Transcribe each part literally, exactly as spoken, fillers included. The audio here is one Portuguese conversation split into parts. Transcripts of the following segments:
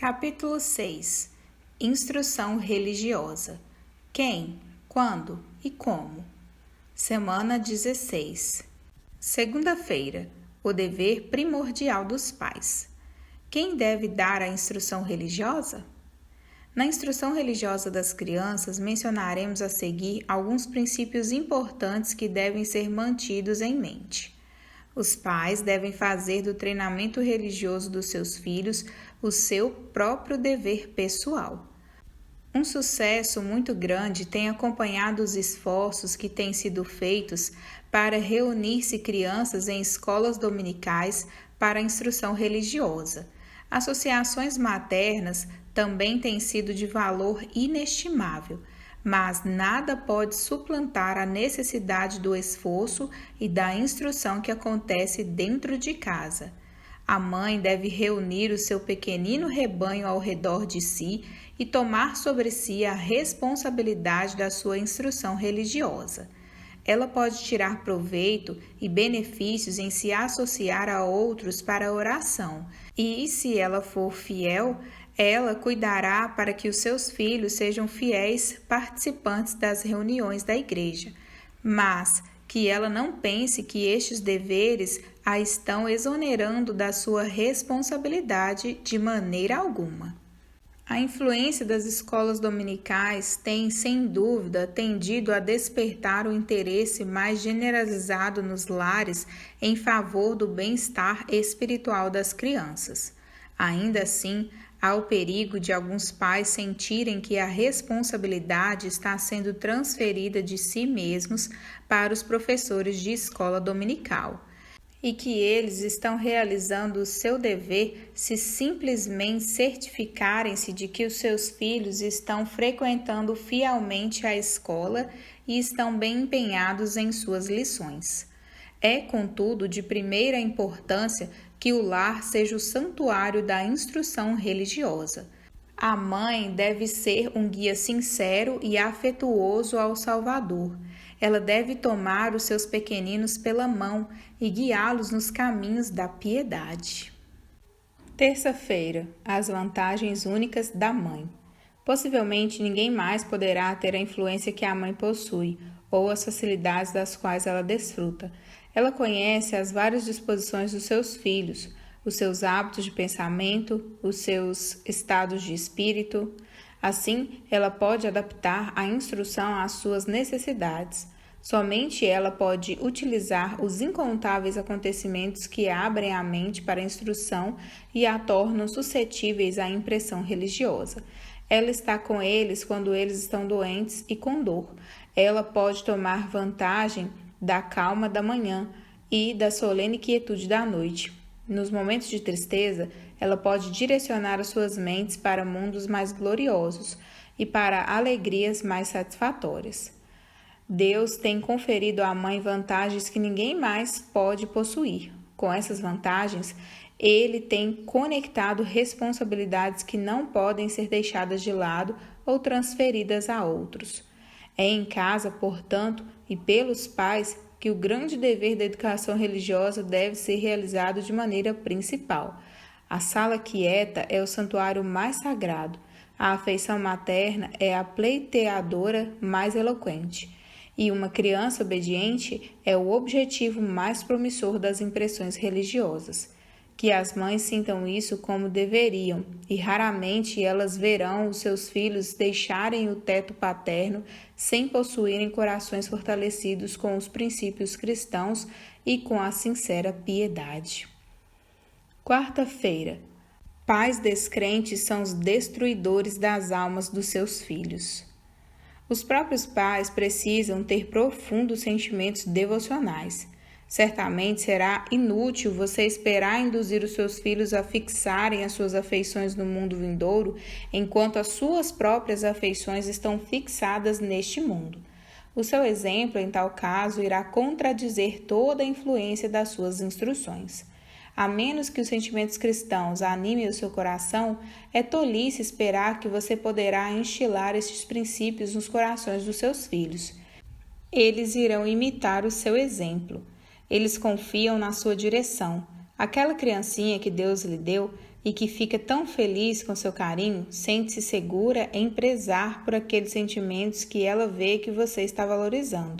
Capítulo seis. Instrução religiosa. Quem, quando e como? Semana dezesseis. Segunda-feira. O dever primordial dos pais. Quem deve dar a instrução religiosa? Na instrução religiosa das crianças, mencionaremos a seguir alguns princípios importantes que devem ser mantidos em mente. Os pais devem fazer do treinamento religioso dos seus filhos o seu próprio dever pessoal. Um sucesso muito grande tem acompanhado os esforços que têm sido feitos para reunir-se crianças em escolas dominicais para a instrução religiosa. Associações maternas também têm sido de valor inestimável, mas nada pode suplantar a necessidade do esforço e da instrução que acontece dentro de casa. A mãe deve reunir o seu pequenino rebanho ao redor de si e tomar sobre si a responsabilidade da sua instrução religiosa. Ela pode tirar proveito e benefícios em se associar a outros para a oração, e, se ela for fiel, ela cuidará para que os seus filhos sejam fiéis participantes das reuniões da igreja, mas que ela não pense que estes deveres a estão exonerando da sua responsabilidade de maneira alguma. A influência das escolas dominicais tem, sem dúvida, tendido a despertar o interesse mais generalizado nos lares em favor do bem-estar espiritual das crianças. Ainda assim, há o perigo de alguns pais sentirem que a responsabilidade está sendo transferida de si mesmos para os professores de escola dominical, e que eles estão realizando o seu dever se simplesmente certificarem-se de que os seus filhos estão frequentando fielmente a escola e estão bem empenhados em suas lições. É, contudo, de primeira importância que o lar seja o santuário da instrução religiosa. A mãe deve ser um guia sincero e afetuoso ao Salvador. Ela deve tomar os seus pequeninos pela mão e guiá-los nos caminhos da piedade. Terça-feira, as vantagens únicas da mãe. Possivelmente ninguém mais poderá ter a influência que a mãe possui ou as facilidades das quais ela desfruta. Ela conhece as várias disposições dos seus filhos, os seus hábitos de pensamento, os seus estados de espírito. Assim, ela pode adaptar a instrução às suas necessidades. Somente ela pode utilizar os incontáveis acontecimentos que abrem a mente para a instrução e a tornam suscetíveis à impressão religiosa. Ela está com eles quando eles estão doentes e com dor. Ela pode tomar vantagem da calma da manhã e da solene quietude da noite. Nos momentos de tristeza, ela pode direcionar as suas mentes para mundos mais gloriosos e para alegrias mais satisfatórias. Deus tem conferido à mãe vantagens que ninguém mais pode possuir. Com essas vantagens, Ele tem conectado responsabilidades que não podem ser deixadas de lado ou transferidas a outros. É em casa, portanto, e pelos pais, que o grande dever da educação religiosa deve ser realizado de maneira principal. A sala quieta é o santuário mais sagrado. A afeição materna é a pleiteadora mais eloquente. E uma criança obediente é o objetivo mais promissor das impressões religiosas. Que as mães sintam isso como deveriam, e raramente elas verão os seus filhos deixarem o teto paterno sem possuírem corações fortalecidos com os princípios cristãos e com a sincera piedade. Quarta-feira. Pais descrentes são os destruidores das almas dos seus filhos. Os próprios pais precisam ter profundos sentimentos devocionais. Certamente será inútil você esperar induzir os seus filhos a fixarem as suas afeições no mundo vindouro, enquanto as suas próprias afeições estão fixadas neste mundo. O seu exemplo, em tal caso, irá contradizer toda a influência das suas instruções. A menos que os sentimentos cristãos animem o seu coração, é tolice esperar que você poderá instilar estes princípios nos corações dos seus filhos. Eles irão imitar o seu exemplo. Eles confiam na sua direção. Aquela criancinha que Deus lhe deu e que fica tão feliz com seu carinho, sente-se segura em prezar por aqueles sentimentos que ela vê que você está valorizando.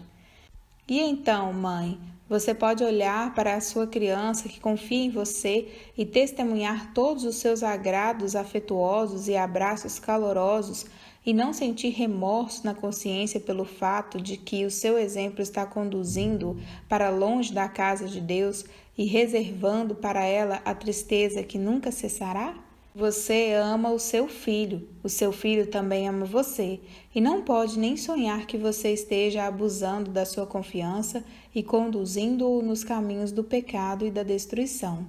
E então, mãe, você pode olhar para a sua criança que confia em você e testemunhar todos os seus agrados afetuosos e abraços calorosos e não sentir remorso na consciência pelo fato de que o seu exemplo está conduzindo para longe da casa de Deus e reservando para ela a tristeza que nunca cessará? Você ama o seu filho, o seu filho também ama você, e não pode nem sonhar que você esteja abusando da sua confiança e conduzindo-o nos caminhos do pecado e da destruição.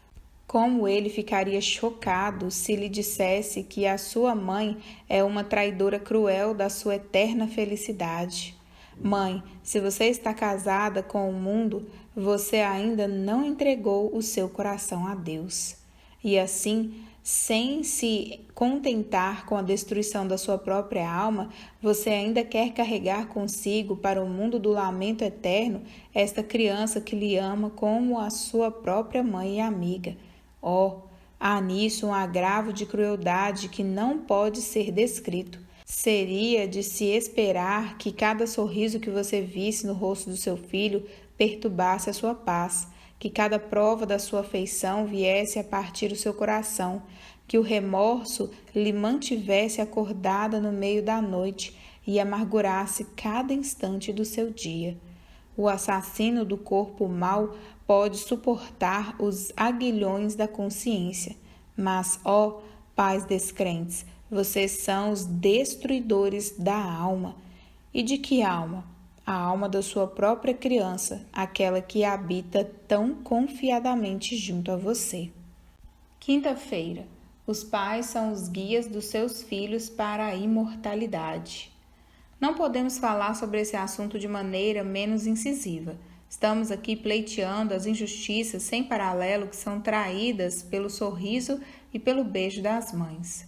Como ele ficaria chocado se lhe dissesse que a sua mãe é uma traidora cruel da sua eterna felicidade. Mãe, se você está casada com o mundo, você ainda não entregou o seu coração a Deus. E assim, sem se contentar com a destruição da sua própria alma, você ainda quer carregar consigo para o mundo do lamento eterno esta criança que lhe ama como a sua própria mãe e amiga. Oh, há nisso um agravo de crueldade que não pode ser descrito. Seria de se esperar que cada sorriso que você visse no rosto do seu filho perturbasse a sua paz, que cada prova da sua afeição viesse a partir o seu coração, que o remorso lhe mantivesse acordada no meio da noite e amargurasse cada instante do seu dia. O assassino do corpo mau pode suportar os aguilhões da consciência, mas, ó pais descrentes, vocês são os destruidores da alma. E de que alma? A alma da sua própria criança, aquela que habita tão confiadamente junto a você. Quinta-feira. Os pais são os guias dos seus filhos para a imortalidade. Não podemos falar sobre esse assunto de maneira menos incisiva. Estamos aqui pleiteando as injustiças sem paralelo que são traídas pelo sorriso e pelo beijo das mães.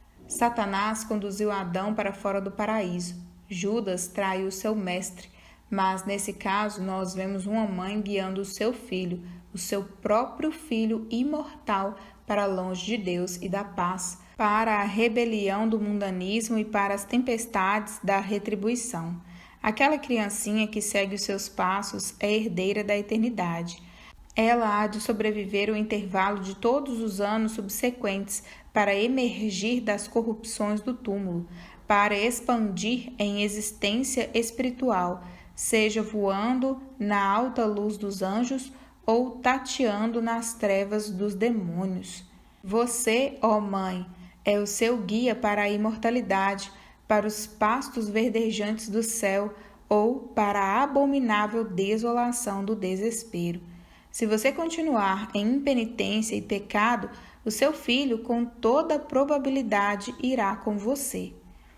Satanás conduziu Adão para fora do paraíso. Judas traiu seu mestre, mas nesse caso nós vemos uma mãe guiando o seu filho, o seu próprio filho imortal, para longe de Deus e da paz, para a rebelião do mundanismo e para as tempestades da retribuição. Aquela criancinha que segue os seus passos é herdeira da eternidade. Ela há de sobreviver o intervalo de todos os anos subsequentes para emergir das corrupções do túmulo, para expandir em existência espiritual, seja voando na alta luz dos anjos ou tateando nas trevas dos demônios. Você, ó Mãe, é o seu guia para a imortalidade, para os pastos verdejantes do céu ou para a abominável desolação do desespero. Se você continuar em impenitência e pecado, o seu filho, com toda probabilidade, irá com você.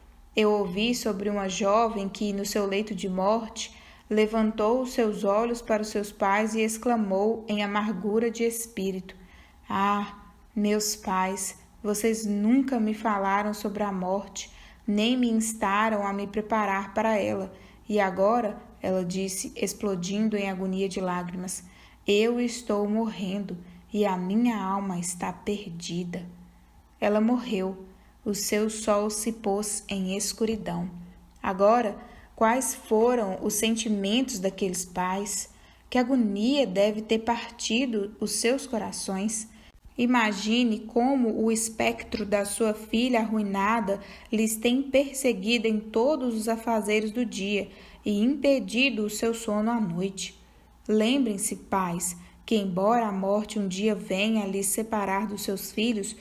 Eu ouvi sobre uma jovem que, no seu leito de morte, levantou os seus olhos para os seus pais e exclamou em amargura de espírito: Ah, meus pais, vocês nunca me falaram sobre a morte, nem me instaram a me preparar para ela. E agora, ela disse, explodindo em agonia de lágrimas, eu estou morrendo e a minha alma está perdida. Ela morreu, o seu sol se pôs em escuridão. Agora, quais foram os sentimentos daqueles pais? Que agonia deve ter partido os seus corações? Imagine como o espectro da sua filha arruinada lhes tem perseguido em todos os afazeres do dia e impedido o seu sono à noite. Lembrem-se, pais, que embora a morte um dia venha lhes separar dos seus filhos,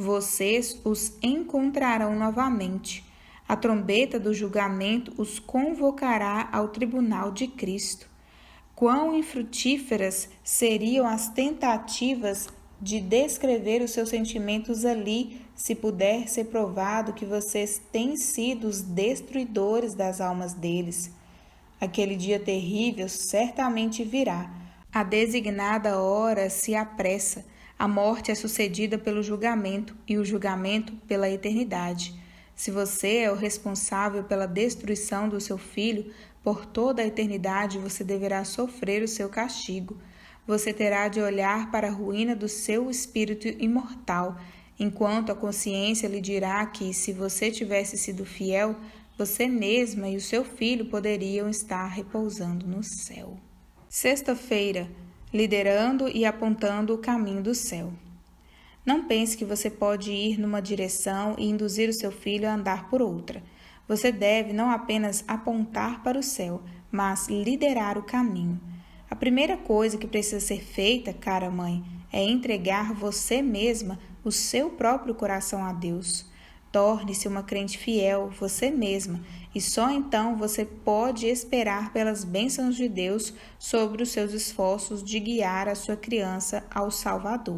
vocês os encontrarão novamente. A trombeta do julgamento os convocará ao tribunal de Cristo. Quão infrutíferas seriam as tentativas de descrever os seus sentimentos ali, se puder ser provado que vocês têm sido os destruidores das almas deles. Aquele dia terrível certamente virá. A designada hora se apressa. A morte é sucedida pelo julgamento e o julgamento pela eternidade. Se você é o responsável pela destruição do seu filho, por toda a eternidade você deverá sofrer o seu castigo. você terá de olhar para a ruína do seu espírito imortal, enquanto a consciência lhe dirá que, se você tivesse sido fiel, você mesma e o seu filho poderiam estar repousando no céu. Sexta-feira, liderando e apontando o caminho do céu. Não pense que você pode ir numa direção e induzir o seu filho a andar por outra. Você deve não apenas apontar para o céu, mas liderar o caminho. A primeira coisa que precisa ser feita, cara mãe, é entregar você mesma o seu próprio coração a Deus. Torne-se uma crente fiel, você mesma, e só então você pode esperar pelas bênçãos de Deus sobre os seus esforços de guiar a sua criança ao Salvador.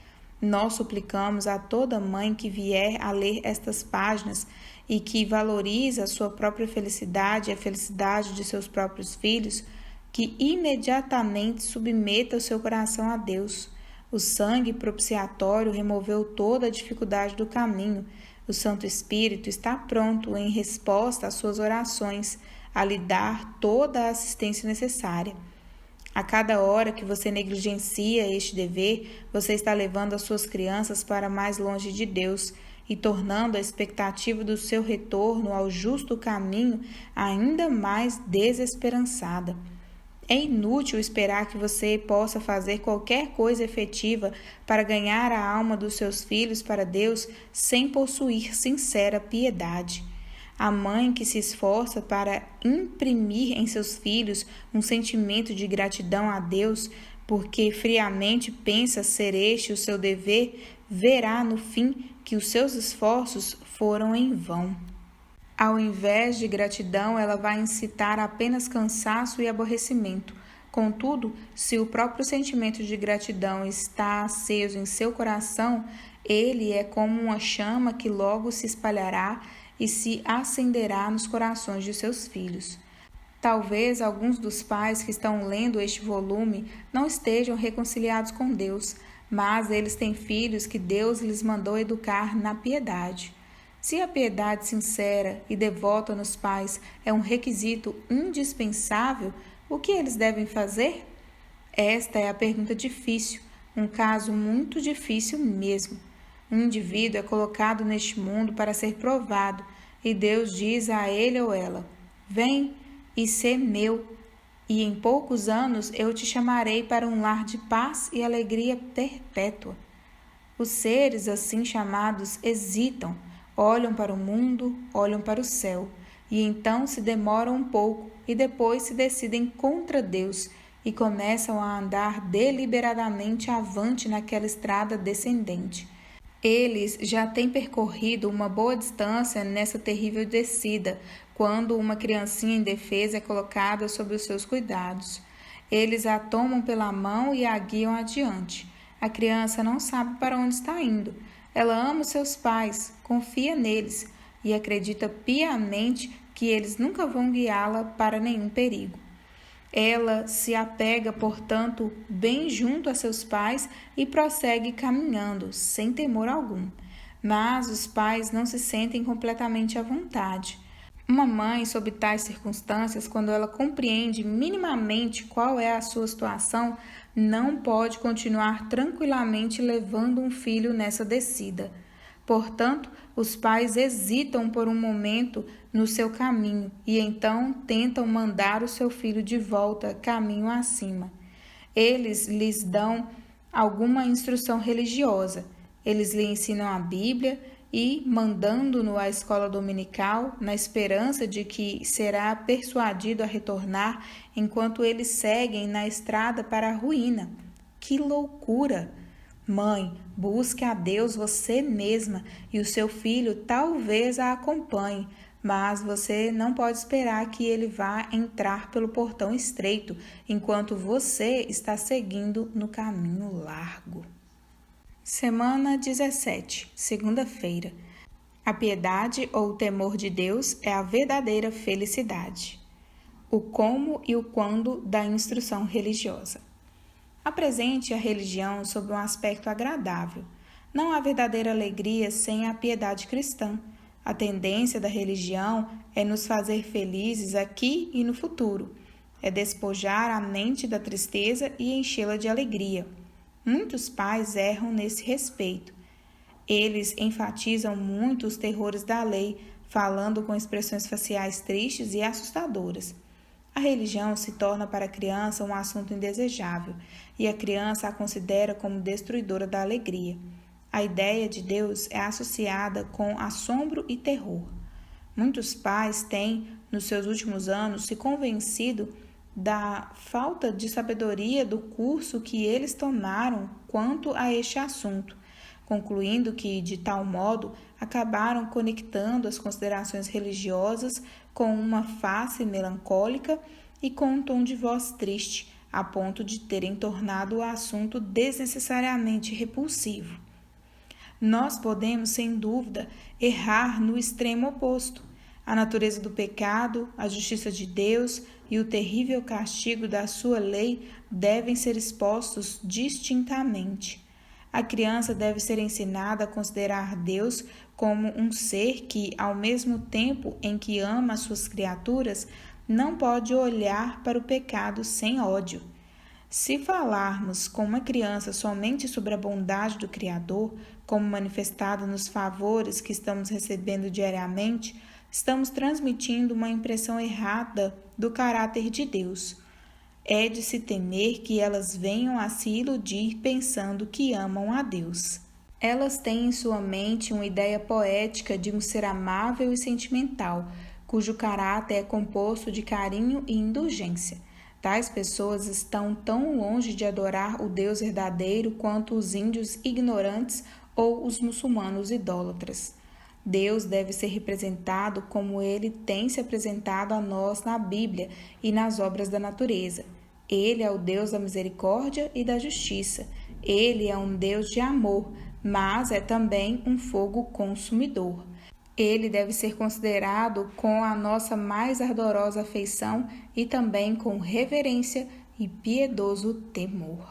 Nós suplicamos a toda mãe que vier a ler estas páginas e que valoriza a sua própria felicidade e a felicidade de seus próprios filhos, que imediatamente submeta o seu coração a Deus. O sangue propiciatório removeu toda a dificuldade do caminho. O Santo Espírito está pronto, em resposta às suas orações, a lhe dar toda a assistência necessária. A cada hora que você negligencia este dever, você está levando as suas crianças para mais longe de Deus e tornando a expectativa do seu retorno ao justo caminho ainda mais desesperançada. É inútil esperar que você possa fazer qualquer coisa efetiva para ganhar a alma dos seus filhos para Deus sem possuir sincera piedade. A mãe que se esforça para imprimir em seus filhos um sentimento de gratidão a Deus, porque friamente pensa ser este o seu dever, verá no fim que os seus esforços foram em vão. Ao invés de gratidão, ela vai incitar apenas cansaço e aborrecimento. Contudo, se o próprio sentimento de gratidão está aceso em seu coração, ele é como uma chama que logo se espalhará e se acenderá nos corações de seus filhos. Talvez alguns dos pais que estão lendo este volume não estejam reconciliados com Deus, mas eles têm filhos que Deus lhes mandou educar na piedade. Se a piedade sincera e devota nos pais é um requisito indispensável, o que eles devem fazer? Esta é a pergunta difícil, um caso muito difícil mesmo. Um indivíduo é colocado neste mundo para ser provado, e Deus diz a ele ou ela: vem e sê meu, e em poucos anos eu te chamarei para um lar de paz e alegria perpétua. Os seres assim chamados hesitam, olham para o mundo, olham para o céu, e então se demoram um pouco e depois se decidem contra Deus e começam a andar deliberadamente avante naquela estrada descendente. Eles já têm percorrido uma boa distância nessa terrível descida, quando uma criancinha indefesa é colocada sob os seus cuidados. Eles a tomam pela mão e a guiam adiante. A criança não sabe para onde está indo. Ela ama os seus pais, confia neles e acredita piamente que eles nunca vão guiá-la para nenhum perigo. Ela se apega, portanto, bem junto a seus pais e prossegue caminhando, sem temor algum. Mas os pais não se sentem completamente à vontade. Uma mãe, sob tais circunstâncias, quando ela compreende minimamente qual é a sua situação, não pode continuar tranquilamente levando um filho nessa descida. Portanto, os pais hesitam por um momento no seu caminho e então tentam mandar o seu filho de volta caminho acima. Eles lhes dão alguma instrução religiosa. Eles lhe ensinam a Bíblia e, mandando-no à escola dominical, na esperança de que será persuadido a retornar enquanto eles seguem na estrada para a ruína. Que loucura! Mãe, busque a Deus você mesma e o seu filho talvez a acompanhe, mas você não pode esperar que ele vá entrar pelo portão estreito enquanto você está seguindo no caminho largo. Semana dezessete, segunda-feira. A piedade ou o temor de Deus é a verdadeira felicidade. O como e o quando da instrução religiosa. Apresente a religião sob um aspecto agradável. Não há verdadeira alegria sem a piedade cristã. A tendência da religião é nos fazer felizes aqui e no futuro. é despojar a mente da tristeza e enchê-la de alegria. Muitos pais erram nesse respeito. Eles enfatizam muito os terrores da lei, falando com expressões faciais tristes e assustadoras. A religião se torna para a criança um assunto indesejável, e a criança a considera como destruidora da alegria. A ideia de Deus é associada com assombro e terror. Muitos pais têm, nos seus últimos anos, se convencido da falta de sabedoria do curso que eles tomaram quanto a este assunto, concluindo que, de tal modo, acabaram conectando as considerações religiosas com uma face melancólica e com um tom de voz triste, a ponto de terem tornado o assunto desnecessariamente repulsivo. Nós podemos, sem dúvida, errar no extremo oposto. A natureza do pecado, a justiça de Deus e o terrível castigo da sua lei devem ser expostos distintamente. A criança deve ser ensinada a considerar Deus como um ser que, ao mesmo tempo em que ama as suas criaturas, não pode olhar para o pecado sem ódio. Se falarmos com uma criança somente sobre a bondade do Criador, como manifestada nos favores que estamos recebendo diariamente, estamos transmitindo uma impressão errada do caráter de Deus. É de se temer que elas venham a se iludir pensando que amam a Deus. Elas têm em sua mente uma ideia poética de um ser amável e sentimental, cujo caráter é composto de carinho e indulgência. Tais pessoas estão tão longe de adorar o Deus verdadeiro quanto os índios ignorantes ou os muçulmanos idólatras. Deus deve ser representado como ele tem se apresentado a nós na Bíblia e nas obras da natureza. Ele é o Deus da misericórdia e da justiça. Ele é um Deus de amor, mas é também um fogo consumidor. Ele deve ser considerado com a nossa mais ardorosa afeição e também com reverência e piedoso temor.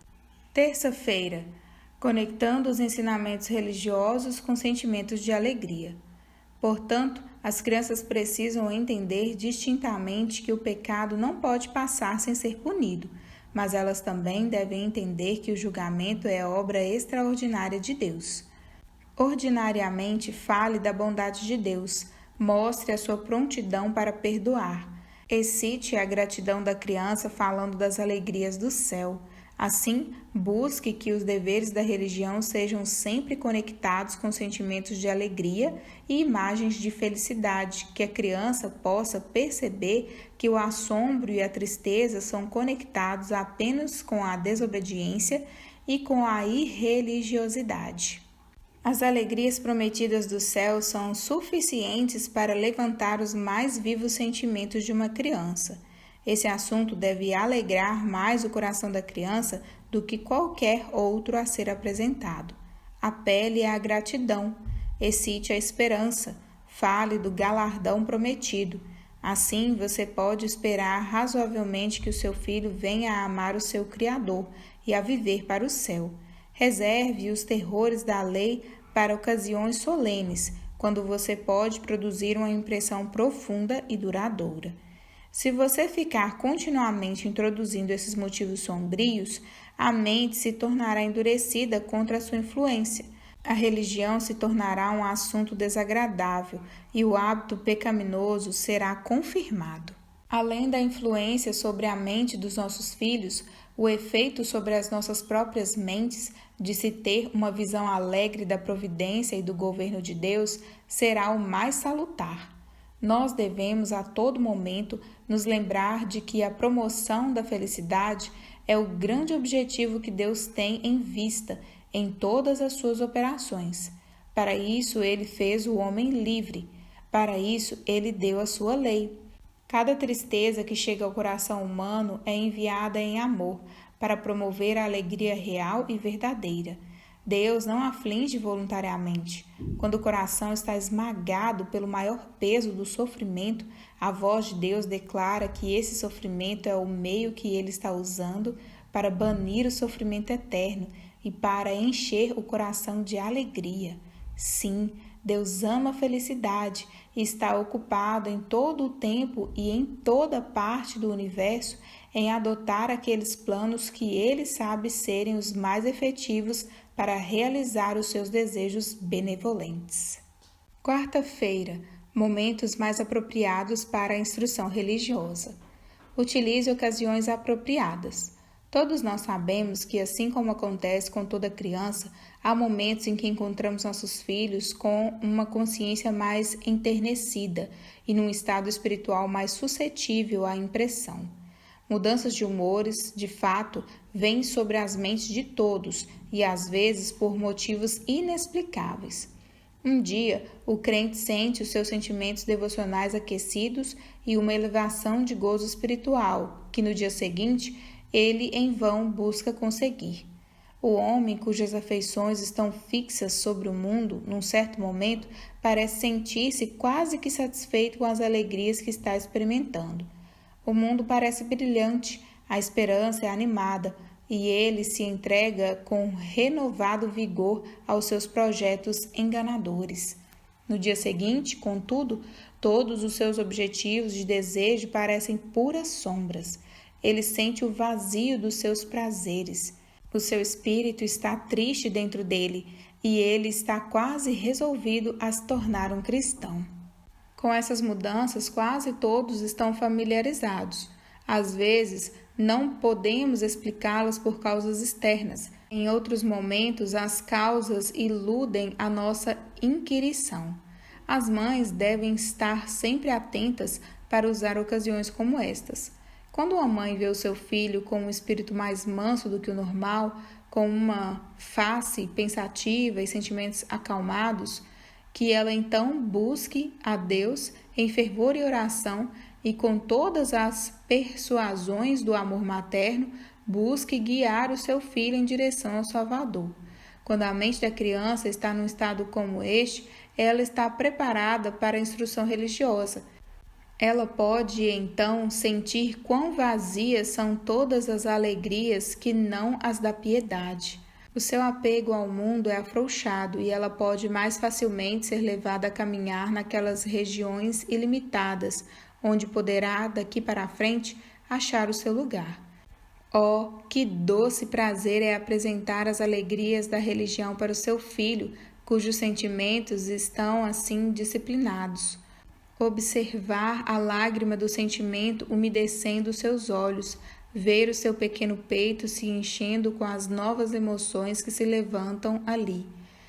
Terça-feira, conectando os ensinamentos religiosos com sentimentos de alegria. Portanto, as crianças precisam entender distintamente que o pecado não pode passar sem ser punido, mas elas também devem entender que o julgamento é obra extraordinária de Deus. Ordinariamente, fale da bondade de Deus, mostre a sua prontidão para perdoar. Excite a gratidão da criança falando das alegrias do céu. Assim, busque que os deveres da religião sejam sempre conectados com sentimentos de alegria e imagens de felicidade, que a criança possa perceber que o assombro e a tristeza são conectados apenas com a desobediência e com a irreligiosidade. As alegrias prometidas do céu são suficientes para levantar os mais vivos sentimentos de uma criança. Esse assunto deve alegrar mais o coração da criança do que qualquer outro a ser apresentado. Apele à gratidão, excite a esperança, fale do galardão prometido. Assim, você pode esperar razoavelmente que o seu filho venha a amar o seu Criador e a viver para o céu. Reserve os terrores da lei para ocasiões solenes, quando você pode produzir uma impressão profunda e duradoura. Se você ficar continuamente introduzindo esses motivos sombrios, a mente se tornará endurecida contra a sua influência. A religião se tornará um assunto desagradável e o hábito pecaminoso será confirmado. Além da influência sobre a mente dos nossos filhos, o efeito sobre as nossas próprias mentes de se ter uma visão alegre da providência e do governo de Deus será o mais salutar. Nós devemos a todo momento nos lembrar de que a promoção da felicidade é o grande objetivo que Deus tem em vista em todas as suas operações. Para isso, ele fez o homem livre. Para isso, ele deu a sua lei. Cada tristeza que chega ao coração humano é enviada em amor, para promover a alegria real e verdadeira. Deus não aflige voluntariamente. Quando o coração está esmagado pelo maior peso do sofrimento, a voz de Deus declara que esse sofrimento é o meio que ele está usando para banir o sofrimento eterno e para encher o coração de alegria. Sim, Deus ama a felicidade e está ocupado em todo o tempo e em toda parte do universo em adotar aqueles planos que Ele sabe serem os mais efetivos para realizar os seus desejos benevolentes. Quarta-feira, momentos mais apropriados para a instrução religiosa. Utilize ocasiões apropriadas. Todos nós sabemos que, assim como acontece com toda criança, há momentos em que encontramos nossos filhos com uma consciência mais enternecida e num estado espiritual mais suscetível à impressão. Mudanças de humores, de fato, vêm sobre as mentes de todos e, às vezes, por motivos inexplicáveis. Um dia, o crente sente os seus sentimentos devocionais aquecidos e uma elevação de gozo espiritual, que no dia seguinte, ele em vão busca conseguir. O homem cujas afeições estão fixas sobre o mundo, num certo momento, parece sentir-se quase que satisfeito com as alegrias que está experimentando. O mundo parece brilhante, a esperança é animada, e ele se entrega com renovado vigor aos seus projetos enganadores. No dia seguinte, contudo, todos os seus objetivos de desejo parecem puras sombras. Ele sente o vazio dos seus prazeres. O seu espírito está triste dentro dele e ele está quase resolvido a se tornar um cristão. Com essas mudanças, quase todos estão familiarizados. Às vezes, não podemos explicá-las por causas externas. Em outros momentos, as causas iludem a nossa inquirição. As mães devem estar sempre atentas para usar ocasiões como estas. Quando uma mãe vê o seu filho com um espírito mais manso do que o normal, com uma face pensativa e sentimentos acalmados, que ela então busque a Deus em fervor e oração e com todas as persuasões do amor materno, busque guiar o seu filho em direção ao Salvador. Quando a mente da criança está num estado como este, ela está preparada para a instrução religiosa. Ela pode, então, sentir quão vazias são todas as alegrias que não as da piedade. O seu apego ao mundo é afrouxado e ela pode mais facilmente ser levada a caminhar naquelas regiões ilimitadas, onde poderá, daqui para a frente, achar o seu lugar. Oh, que doce prazer é apresentar as alegrias da religião para o seu filho, cujos sentimentos estão assim disciplinados. Observar a lágrima do sentimento umedecendo seus olhos, ver o seu pequeno peito se enchendo com as novas emoções que se levantam ali.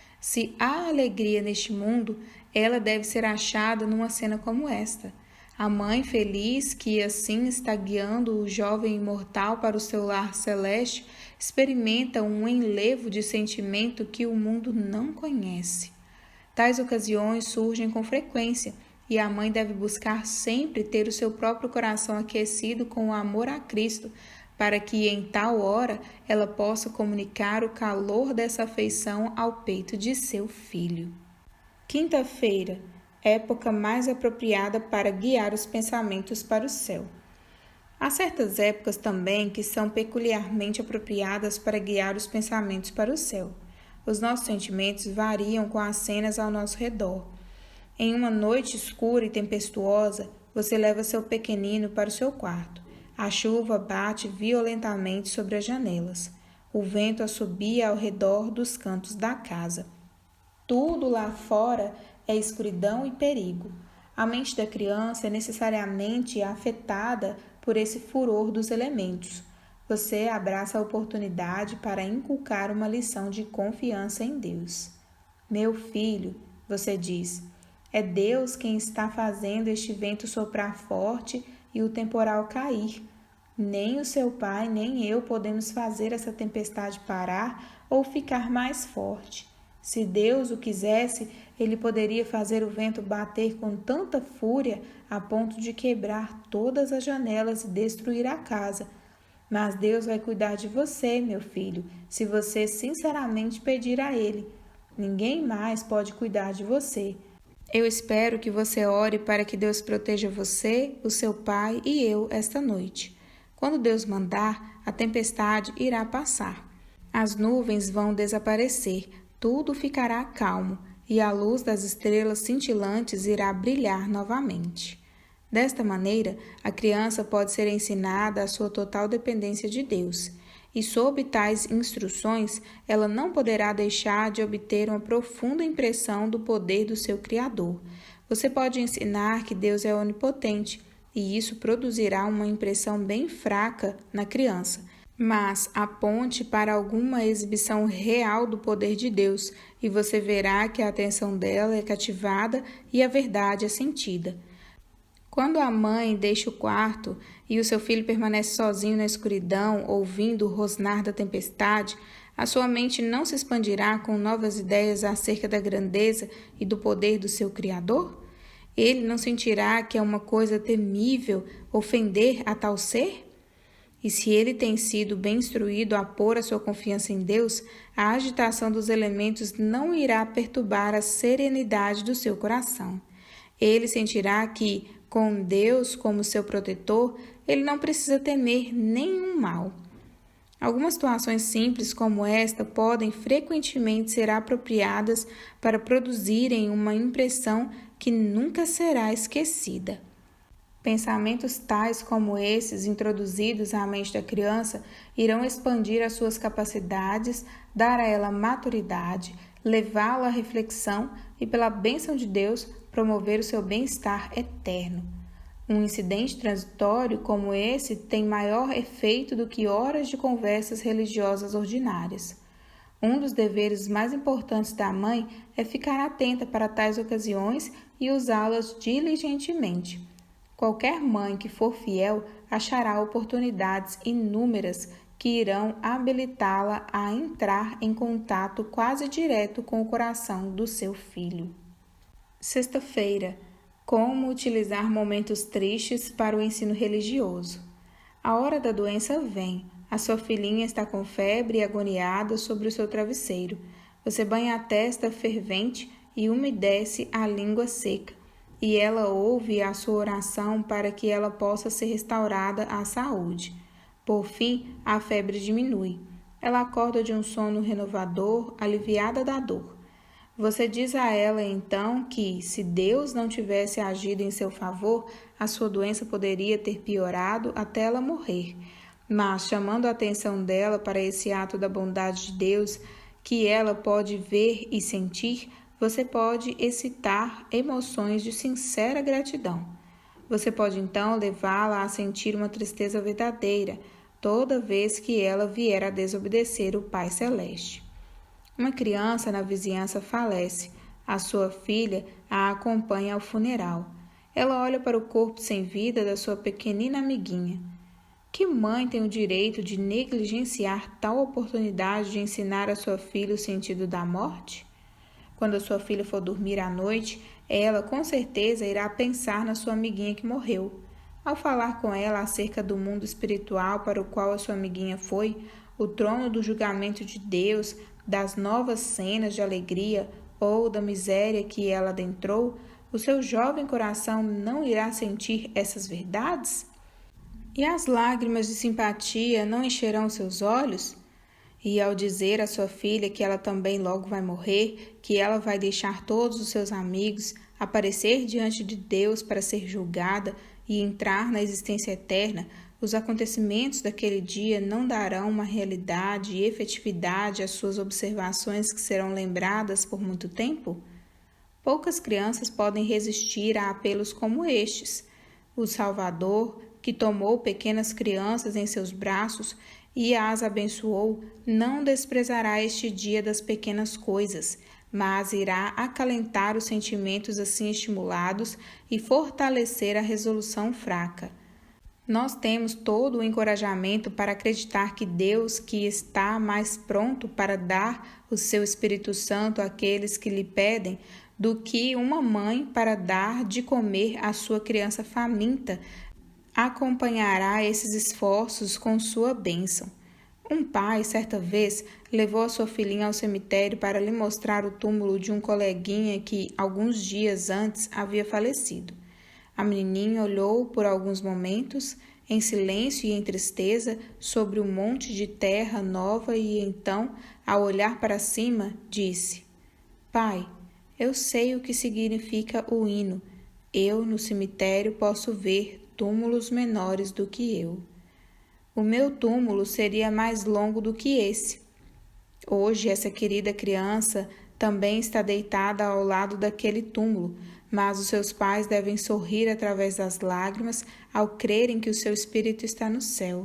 Se há alegria neste mundo, ela deve ser achada numa cena como esta. A mãe feliz, que assim está guiando o jovem imortal para o seu lar celeste, experimenta um enlevo de sentimento que o mundo não conhece. Tais ocasiões surgem com frequência, e a mãe deve buscar sempre ter o seu próprio coração aquecido com o amor a Cristo, para que em tal hora ela possa comunicar o calor dessa afeição ao peito de seu filho. Quinta-feira, época mais apropriada para guiar os pensamentos para o céu. Há certas épocas também que são peculiarmente apropriadas para guiar os pensamentos para o céu. Os nossos sentimentos variam com as cenas ao nosso redor. Em uma noite escura e tempestuosa, você leva seu pequenino para o seu quarto. A chuva bate violentamente sobre as janelas. O vento assobia ao redor dos cantos da casa. Tudo lá fora é escuridão e perigo. A mente da criança é necessariamente afetada por esse furor dos elementos. Você abraça a oportunidade para inculcar uma lição de confiança em Deus. Meu filho, você diz, é Deus quem está fazendo este vento soprar forte e o temporal cair. Nem o seu pai, nem eu podemos fazer essa tempestade parar ou ficar mais forte. Se Deus o quisesse, ele poderia fazer o vento bater com tanta fúria a ponto de quebrar todas as janelas e destruir a casa. Mas Deus vai cuidar de você, meu filho, se você sinceramente pedir a Ele. Ninguém mais pode cuidar de você. Eu espero que você ore para que Deus proteja você, o seu pai e eu esta noite. Quando Deus mandar, a tempestade irá passar. As nuvens vão desaparecer, tudo ficará calmo e a luz das estrelas cintilantes irá brilhar novamente. Desta maneira, a criança pode ser ensinada a sua total dependência de Deus, e sob tais instruções, ela não poderá deixar de obter uma profunda impressão do poder do seu Criador. Você pode ensinar que Deus é onipotente, e isso produzirá uma impressão bem fraca na criança, mas aponte para alguma exibição real do poder de Deus, e você verá que a atenção dela é cativada e a verdade é sentida. Quando a mãe deixa o quarto e o seu filho permanece sozinho na escuridão, ouvindo o rosnar da tempestade, a sua mente não se expandirá com novas ideias acerca da grandeza e do poder do seu Criador? Ele não sentirá que é uma coisa temível ofender a tal ser? E se ele tem sido bem instruído a pôr a sua confiança em Deus, a agitação dos elementos não irá perturbar a serenidade do seu coração. Ele sentirá que, com Deus como seu protetor, ele não precisa temer nenhum mal. Algumas situações simples como esta podem frequentemente ser apropriadas para produzirem uma impressão que nunca será esquecida. Pensamentos tais como esses, introduzidos à mente da criança, irão expandir as suas capacidades, dar a ela maturidade, levá-la à reflexão e, pela bênção de Deus, promover o seu bem-estar eterno. Um incidente transitório como esse tem maior efeito do que horas de conversas religiosas ordinárias. Um dos deveres mais importantes da mãe é ficar atenta para tais ocasiões e usá-las diligentemente. Qualquer mãe que for fiel achará oportunidades inúmeras que irão habilitá-la a entrar em contato quase direto com o coração do seu filho. Sexta-feira. Como utilizar momentos tristes para o ensino religioso. A hora da doença vem. A sua filhinha está com febre e agoniada sobre o seu travesseiro. Você banha a testa fervente e umedece a língua seca. E ela ouve a sua oração para que ela possa ser restaurada à saúde. Por fim, a febre diminui. Ela acorda de um sono renovador, aliviada da dor. Você diz a ela, então, que, se Deus não tivesse agido em seu favor, a sua doença poderia ter piorado até ela morrer. Mas, chamando a atenção dela para esse ato da bondade de Deus, que ela pode ver e sentir, você pode excitar emoções de sincera gratidão. Você pode, então, levá-la a sentir uma tristeza verdadeira, toda vez que ela vier a desobedecer o Pai Celeste. Uma criança na vizinhança falece. A sua filha a acompanha ao funeral. Ela olha para o corpo sem vida da sua pequenina amiguinha. Que mãe tem o direito de negligenciar tal oportunidade de ensinar a sua filha o sentido da morte? Quando a sua filha for dormir à noite, ela com certeza irá pensar na sua amiguinha que morreu. Ao falar com ela acerca do mundo espiritual para o qual a sua amiguinha foi, o trono do julgamento de Deus, das novas cenas de alegria ou da miséria que ela adentrou, o seu jovem coração não irá sentir essas verdades? E as lágrimas de simpatia não encherão seus olhos? E ao dizer à sua filha que ela também logo vai morrer, que ela vai deixar todos os seus amigos, aparecer diante de Deus para ser julgada e entrar na existência eterna, os acontecimentos daquele dia não darão uma realidade e efetividade às suas observações que serão lembradas por muito tempo? Poucas crianças podem resistir a apelos como estes. O Salvador, que tomou pequenas crianças em seus braços e as abençoou, não desprezará este dia das pequenas coisas, mas irá acalentar os sentimentos assim estimulados e fortalecer a resolução fraca. Nós temos todo o encorajamento para acreditar que Deus, que está mais pronto para dar o seu Espírito Santo àqueles que lhe pedem, do que uma mãe para dar de comer à sua criança faminta, acompanhará esses esforços com sua bênção. Um pai, certa vez, levou a sua filhinha ao cemitério para lhe mostrar o túmulo de um coleguinha que, alguns dias antes, havia falecido. A menininha olhou por alguns momentos, em silêncio e em tristeza, sobre o monte de terra nova e então, ao olhar para cima, disse: Pai, Eu sei o que significa o hino. Eu, no cemitério, posso ver túmulos menores do que eu. O meu túmulo seria mais longo do que esse. Hoje, essa querida criança também está deitada ao lado daquele túmulo, mas os seus pais devem sorrir através das lágrimas ao crerem que o seu espírito está no céu.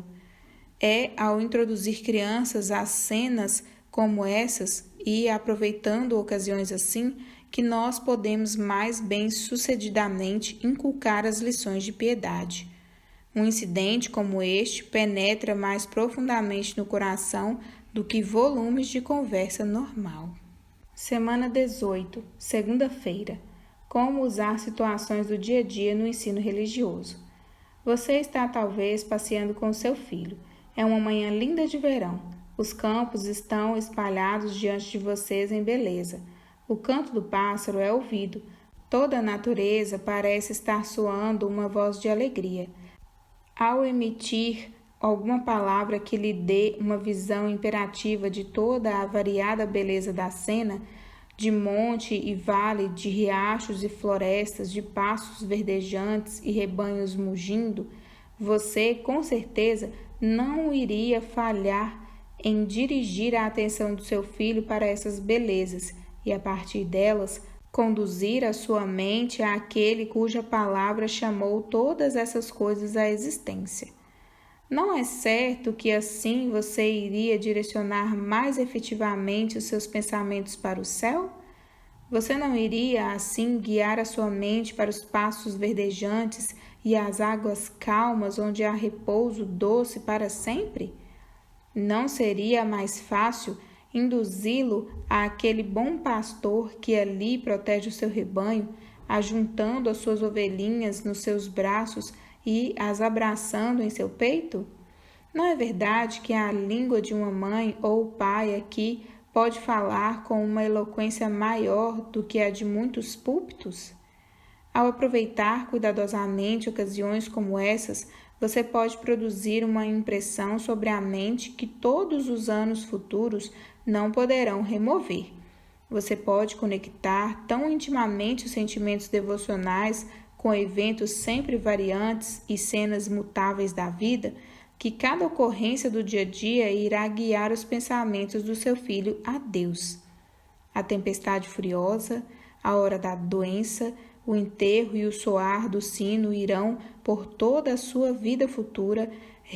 É ao introduzir crianças a cenas como essas e aproveitando ocasiões assim que nós podemos mais bem-sucedidamente inculcar as lições de piedade. Um incidente como este penetra mais profundamente no coração do que volumes de conversa normal. Semana dezoito, segunda-feira. Como usar situações do dia a dia no ensino religioso. Você está talvez passeando com seu filho. É uma manhã linda de verão. Os campos estão espalhados diante de vocês em beleza. O canto do pássaro é ouvido. Toda a natureza parece estar soando uma voz de alegria. Ao emitir alguma palavra que lhe dê uma visão imperativa de toda a variada beleza da cena, de monte e vale, de riachos e florestas, de pastos verdejantes e rebanhos mugindo, você, com certeza, não iria falhar em dirigir a atenção do seu filho para essas belezas e, a partir delas, conduzir a sua mente àquele cuja palavra chamou todas essas coisas à existência. Não é certo que assim você iria direcionar mais efetivamente os seus pensamentos para o céu? Você não iria assim guiar a sua mente para os pastos verdejantes e as águas calmas onde há repouso doce para sempre? Não seria mais fácil induzi-lo àquele bom pastor que ali protege o seu rebanho, ajuntando as suas ovelhinhas nos seus braços e as abraçando em seu peito? Não é verdade que a língua de uma mãe ou pai aqui pode falar com uma eloquência maior do que a de muitos púlpitos? Ao aproveitar cuidadosamente ocasiões como essas, você pode produzir uma impressão sobre a mente que todos os anos futuros não poderão remover. Você pode conectar tão intimamente os sentimentos devocionais com eventos sempre variantes e cenas mutáveis da vida, que cada ocorrência do dia a dia irá guiar os pensamentos do seu filho a Deus. A tempestade furiosa, a hora da doença, o enterro e o soar do sino irão, por toda a sua vida futura,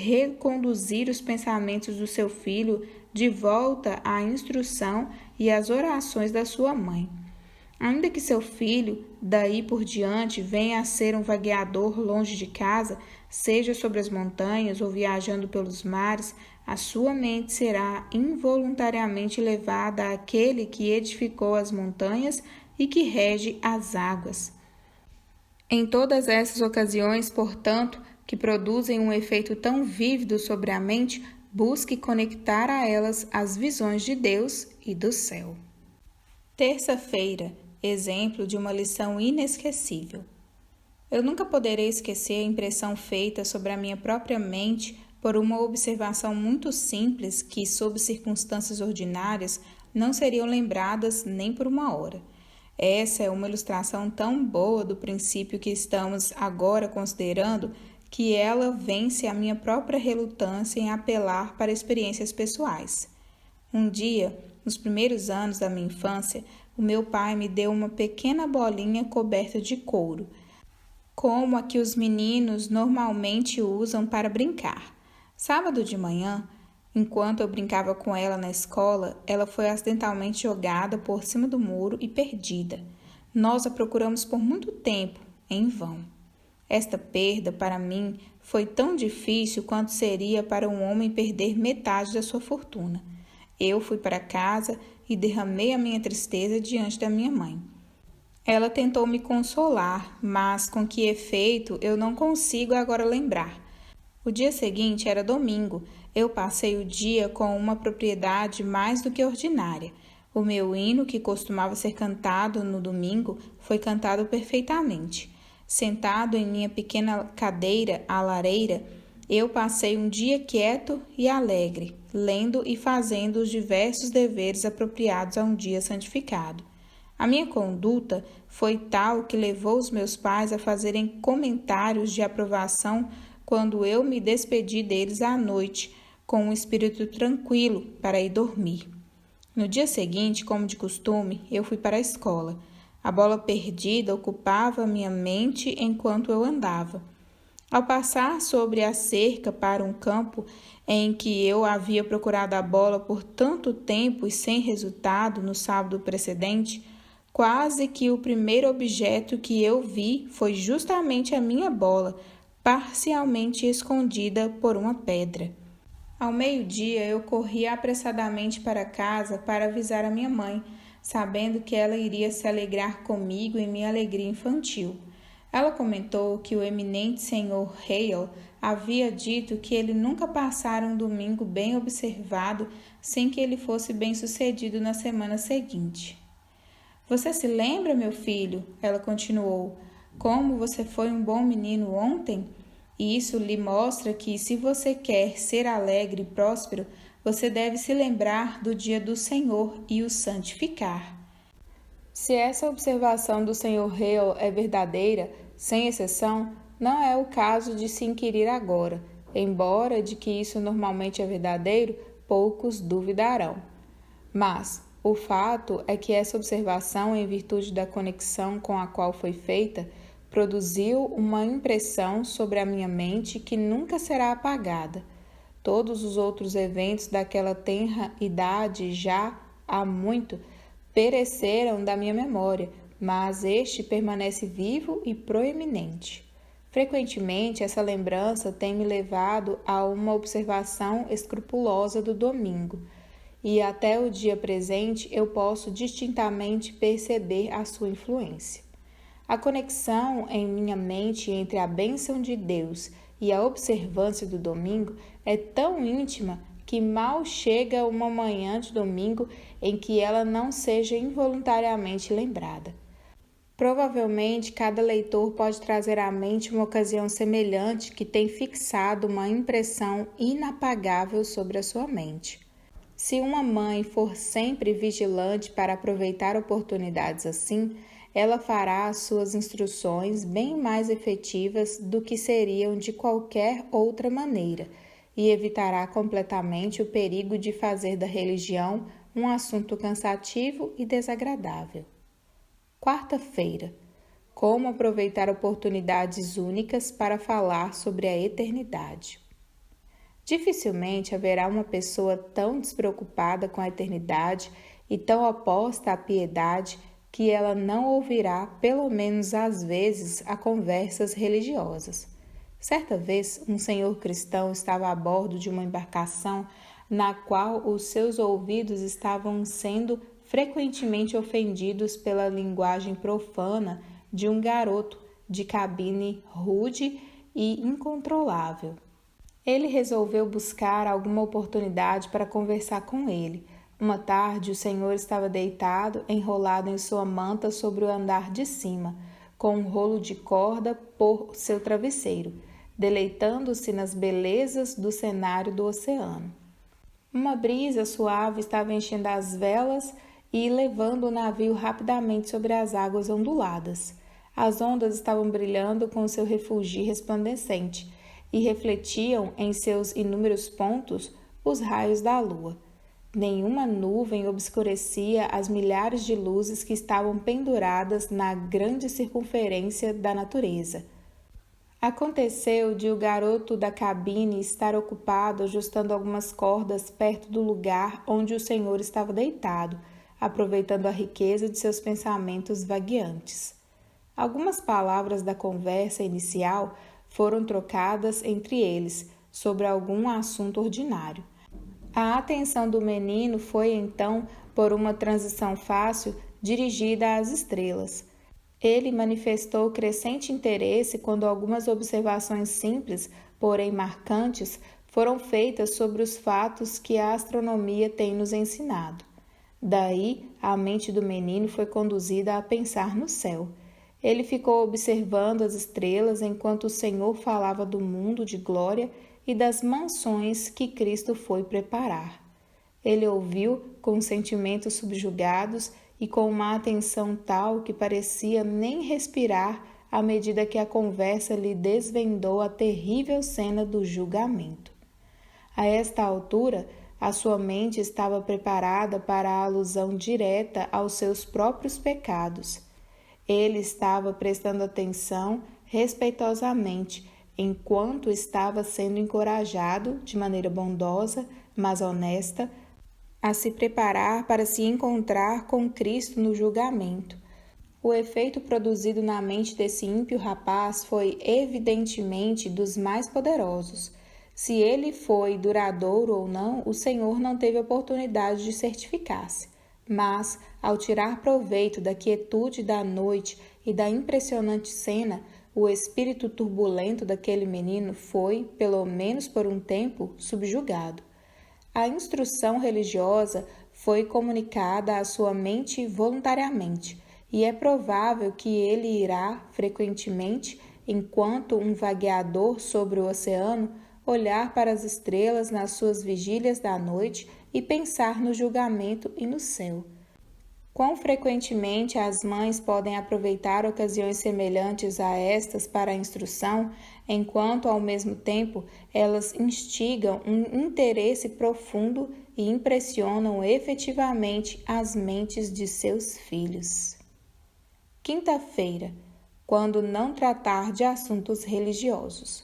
reconduzir os pensamentos do seu filho de volta à instrução e às orações da sua mãe. Ainda que seu filho, daí por diante, venha a ser um vagueador longe de casa, seja sobre as montanhas ou viajando pelos mares, a sua mente será involuntariamente levada àquele que edificou as montanhas e que rege as águas. Em todas essas ocasiões, portanto, que produzem um efeito tão vívido sobre a mente, busque conectar a elas as visões de Deus e do céu. Terça-feira, exemplo de uma lição inesquecível. Eu nunca poderei esquecer a impressão feita sobre a minha própria mente por uma observação muito simples que, sob circunstâncias ordinárias, não seriam lembradas nem por uma hora. Essa é uma ilustração tão boa do princípio que estamos agora considerando que ela vence a minha própria relutância em apelar para experiências pessoais. Um dia, nos primeiros anos da minha infância, o meu pai me deu uma pequena bolinha coberta de couro, como a que os meninos normalmente usam para brincar. Sábado de manhã, enquanto eu brincava com ela na escola, ela foi acidentalmente jogada por cima do muro e perdida. Nós a procuramos por muito tempo, em vão. Esta perda, para mim, foi tão difícil quanto seria para um homem perder metade da sua fortuna. Eu fui para casa e derramei a minha tristeza diante da minha mãe. Ela tentou me consolar, mas com que efeito eu não consigo agora lembrar. O dia seguinte era domingo. Eu passei o dia com uma propriedade mais do que ordinária. O meu hino, que costumava ser cantado no domingo, foi cantado perfeitamente. Sentado em minha pequena cadeira à lareira, eu passei um dia quieto e alegre, lendo e fazendo os diversos deveres apropriados a um dia santificado. A minha conduta foi tal que levou os meus pais a fazerem comentários de aprovação quando eu me despedi deles à noite, com um espírito tranquilo para ir dormir. No dia seguinte, como de costume, eu fui para a escola. A bola perdida ocupava minha mente enquanto eu andava. Ao passar sobre a cerca para um campo em que eu havia procurado a bola por tanto tempo e sem resultado no sábado precedente, quase que o primeiro objeto que eu vi foi justamente a minha bola, parcialmente escondida por uma pedra. Ao meio-dia, eu corri apressadamente para casa para avisar a minha mãe, sabendo que ela iria se alegrar comigo em minha alegria infantil. Ela comentou que o eminente senhor Hale havia dito que ele nunca passara um domingo bem observado sem que ele fosse bem-sucedido na semana seguinte. Você se lembra, meu filho? Ela continuou. Como você foi um bom menino ontem? E isso lhe mostra que, se você quer ser alegre e próspero, você deve se lembrar do dia do Senhor e o santificar. Se essa observação do senhor Hale é verdadeira, sem exceção, não é o caso de se inquirir agora, embora de que isso normalmente é verdadeiro, poucos duvidarão. Mas o fato é que essa observação, em virtude da conexão com a qual foi feita, produziu uma impressão sobre a minha mente que nunca será apagada. Todos os outros eventos daquela tenra idade já, há muito, pereceram da minha memória, mas este permanece vivo e proeminente. Frequentemente, essa lembrança tem me levado a uma observação escrupulosa do domingo, e até o dia presente eu posso distintamente perceber a sua influência. A conexão em minha mente entre a bênção de Deus e a observância do domingo é tão íntima que mal chega uma manhã de domingo em que ela não seja involuntariamente lembrada. Provavelmente, cada leitor pode trazer à mente uma ocasião semelhante que tem fixado uma impressão inapagável sobre a sua mente. Se uma mãe for sempre vigilante para aproveitar oportunidades assim, ela fará as suas instruções bem mais efetivas do que seriam de qualquer outra maneira e evitará completamente o perigo de fazer da religião um assunto cansativo e desagradável. Quarta-feira. Como aproveitar oportunidades únicas para falar sobre a eternidade. Dificilmente haverá uma pessoa tão despreocupada com a eternidade e tão oposta à piedade que ela não ouvirá, pelo menos às vezes, a conversas religiosas. Certa vez, um senhor cristão estava a bordo de uma embarcação na qual os seus ouvidos estavam sendo frequentemente ofendidos pela linguagem profana de um garoto de cabine rude e incontrolável. Ele resolveu buscar alguma oportunidade para conversar com ele. Uma tarde, o senhor estava deitado, enrolado em sua manta sobre o andar de cima, com um rolo de corda por seu travesseiro, deleitando-se nas belezas do cenário do oceano. Uma brisa suave estava enchendo as velas e levando o navio rapidamente sobre as águas onduladas. As ondas estavam brilhando com seu refulgir resplandecente e refletiam em seus inúmeros pontos os raios da lua. Nenhuma nuvem obscurecia as milhares de luzes que estavam penduradas na grande circunferência da natureza. Aconteceu de o garoto da cabine estar ocupado ajustando algumas cordas perto do lugar onde o senhor estava deitado, aproveitando a riqueza de seus pensamentos vagueantes. Algumas palavras da conversa inicial foram trocadas entre eles sobre algum assunto ordinário. A atenção do menino foi, então, por uma transição fácil, dirigida às estrelas. Ele manifestou crescente interesse quando algumas observações simples, porém marcantes, foram feitas sobre os fatos que a astronomia tem nos ensinado. Daí, a mente do menino foi conduzida a pensar no céu. Ele ficou observando as estrelas enquanto o Senhor falava do mundo de glória e das mansões que Cristo foi preparar. Ele ouviu com sentimentos subjugados e com uma atenção tal que parecia nem respirar à medida que a conversa lhe desvendou a terrível cena do julgamento. A esta altura, a sua mente estava preparada para a alusão direta aos seus próprios pecados. Ele estava prestando atenção respeitosamente, enquanto estava sendo encorajado, de maneira bondosa, mas honesta, a se preparar para se encontrar com Cristo no julgamento. O efeito produzido na mente desse ímpio rapaz foi evidentemente dos mais poderosos. Se ele foi duradouro ou não, o Senhor não teve oportunidade de certificar-se. Mas, ao tirar proveito da quietude da noite e da impressionante cena, o espírito turbulento daquele menino foi, pelo menos por um tempo, subjugado. A instrução religiosa foi comunicada à sua mente voluntariamente, e é provável que ele irá, frequentemente, enquanto um vagueador sobre o oceano, olhar para as estrelas nas suas vigílias da noite e pensar no julgamento e no céu. Quão frequentemente as mães podem aproveitar ocasiões semelhantes a estas para a instrução, enquanto, ao mesmo tempo, elas instigam um interesse profundo e impressionam efetivamente as mentes de seus filhos. Quinta-feira, quando não tratar de assuntos religiosos.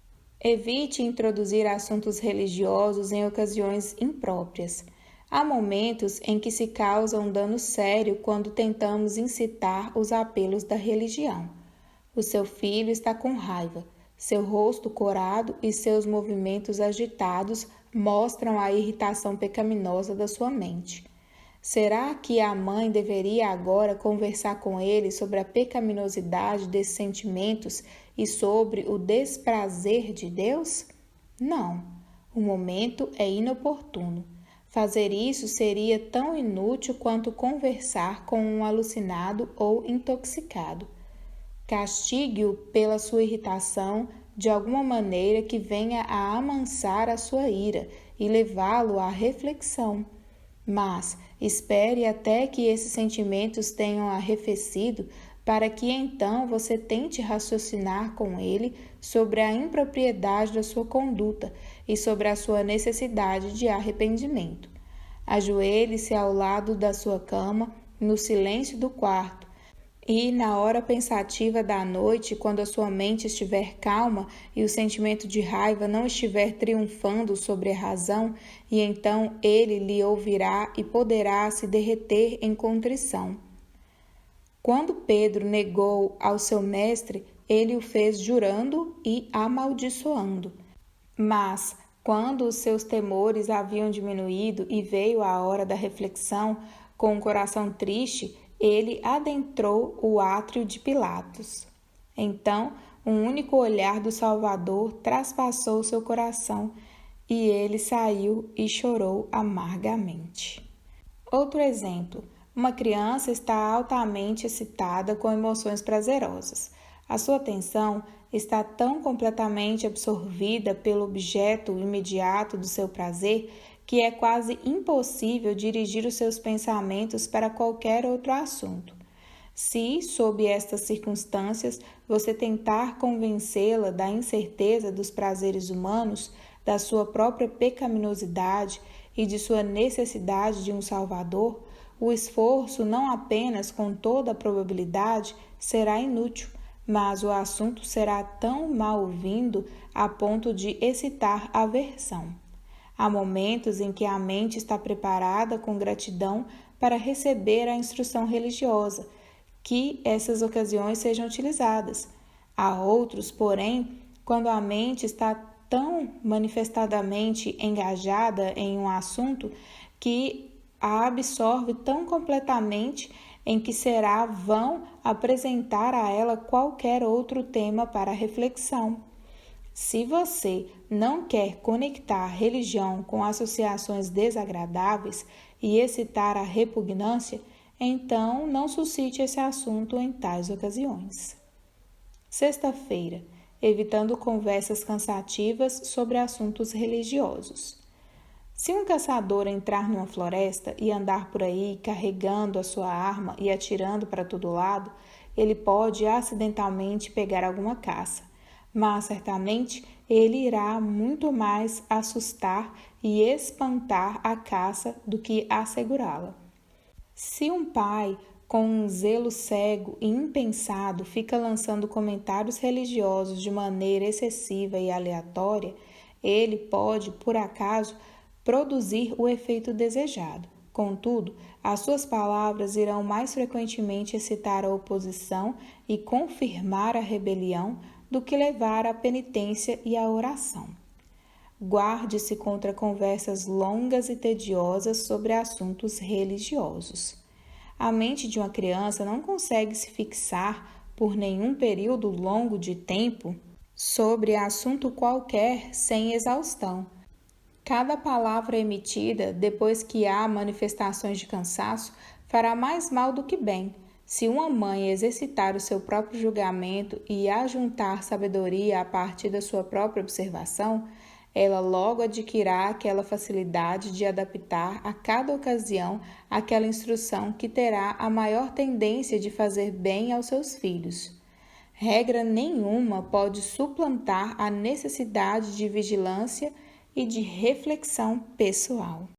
Evite introduzir assuntos religiosos em ocasiões impróprias. Há momentos em que se causa um dano sério quando tentamos incitar os apelos da religião. O seu filho está com raiva. Seu rosto corado e seus movimentos agitados mostram a irritação pecaminosa da sua mente. Será que a mãe deveria agora conversar com ele sobre a pecaminosidade desses sentimentos e sobre o desprazer de Deus? Não, o momento é inoportuno. Fazer isso seria tão inútil quanto conversar com um alucinado ou intoxicado. Castigue-o pela sua irritação de alguma maneira que venha a amansar a sua ira e levá-lo à reflexão. Mas espere até que esses sentimentos tenham arrefecido para que então você tente raciocinar com ele sobre a impropriedade da sua conduta e sobre a sua necessidade de arrependimento. Ajoelhe-se ao lado da sua cama, no silêncio do quarto, e na hora pensativa da noite, quando a sua mente estiver calma e o sentimento de raiva não estiver triunfando sobre a razão, e então ele lhe ouvirá e poderá se derreter em contrição. Quando Pedro negou ao seu mestre, ele o fez jurando e amaldiçoando. Mas, quando os seus temores haviam diminuído e veio a hora da reflexão, com o coração triste, ele adentrou o átrio de Pilatos. Então, um único olhar do Salvador traspassou seu coração e ele saiu e chorou amargamente. Outro exemplo. Uma criança está altamente excitada com emoções prazerosas. A sua atenção está tão completamente absorvida pelo objeto imediato do seu prazer que é quase impossível dirigir os seus pensamentos para qualquer outro assunto. Se, sob estas circunstâncias, você tentar convencê-la da incerteza dos prazeres humanos, da sua própria pecaminosidade e de sua necessidade de um Salvador, o esforço, não apenas com toda a probabilidade, será inútil, mas o assunto será tão mal vindo a ponto de excitar aversão. Há momentos em que a mente está preparada com gratidão para receber a instrução religiosa, que essas ocasiões sejam utilizadas. Há outros, porém, quando a mente está tão manifestadamente engajada em um assunto que a absorve tão completamente em que será vão apresentar a ela qualquer outro tema para reflexão. Se você não quer conectar a religião com associações desagradáveis e excitar a repugnância, então não suscite esse assunto em tais ocasiões. Sexta-feira, evitando conversas cansativas sobre assuntos religiosos. Se um caçador entrar numa floresta e andar por aí carregando a sua arma e atirando para todo lado, ele pode acidentalmente pegar alguma caça, mas certamente ele irá muito mais assustar e espantar a caça do que assegurá-la. Se um pai, com um zelo cego e impensado, fica lançando comentários religiosos de maneira excessiva e aleatória, ele pode, por acaso, produzir o efeito desejado. Contudo, as suas palavras irão mais frequentemente excitar a oposição e confirmar a rebelião do que levar à penitência e à oração. Guarde-se contra conversas longas e tediosas sobre assuntos religiosos. A mente de uma criança não consegue se fixar por nenhum período longo de tempo sobre assunto qualquer sem exaustão. Cada palavra emitida, depois que há manifestações de cansaço, fará mais mal do que bem. Se uma mãe exercitar o seu próprio julgamento e ajuntar sabedoria a partir da sua própria observação, ela logo adquirirá aquela facilidade de adaptar a cada ocasião aquela instrução que terá a maior tendência de fazer bem aos seus filhos. Regra nenhuma pode suplantar a necessidade de vigilância e de reflexão pessoal.